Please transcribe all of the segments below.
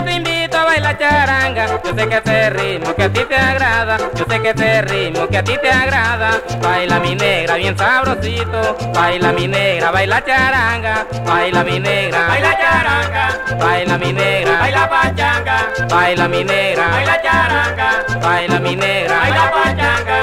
te invito a bailar charanga. Yo sé que ese ritmo que a ti te agrada, yo sé que ese ritmo que a ti te agrada. Baila mi negra bien sabrosito, baila mi negra, baila charanga. Baila mi negra, Baila charanga, baila mi negra, baila pachanga, baila mi negra, baila charanga, baila mi negra, baila pachanga.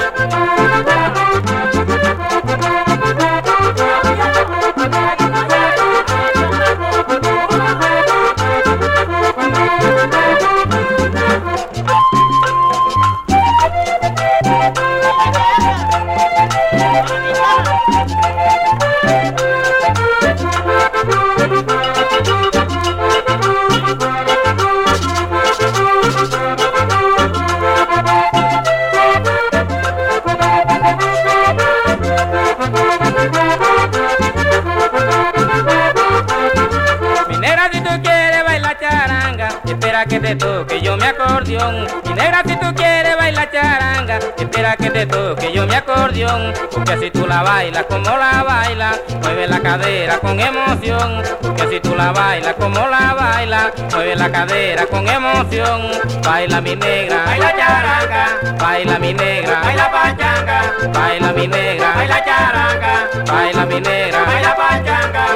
Espera que te toque yo mi acordeón. Mi negra, si tú quieres bailar charanga, espera que te toque yo mi acordeón. Porque si tú la bailas como la bailas, mueve la cadera con emoción. Porque si tú la bailas como la bailas, mueve la cadera con emoción. Baila mi negra, Baila charanga, baila mi negra, baila pachanga, baila mi negra, baila charanga, baila mi negra, baila pachanga.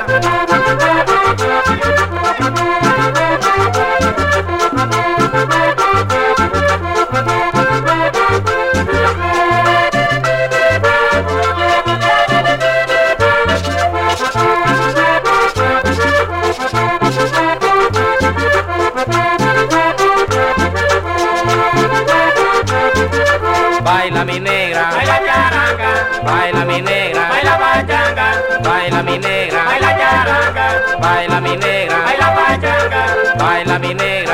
baila mi negra, Baila charanga, baila mi negra, baila pachanga, baila mi negra, baila charanga, baila mi negra, baila pachanga. baila mi negra.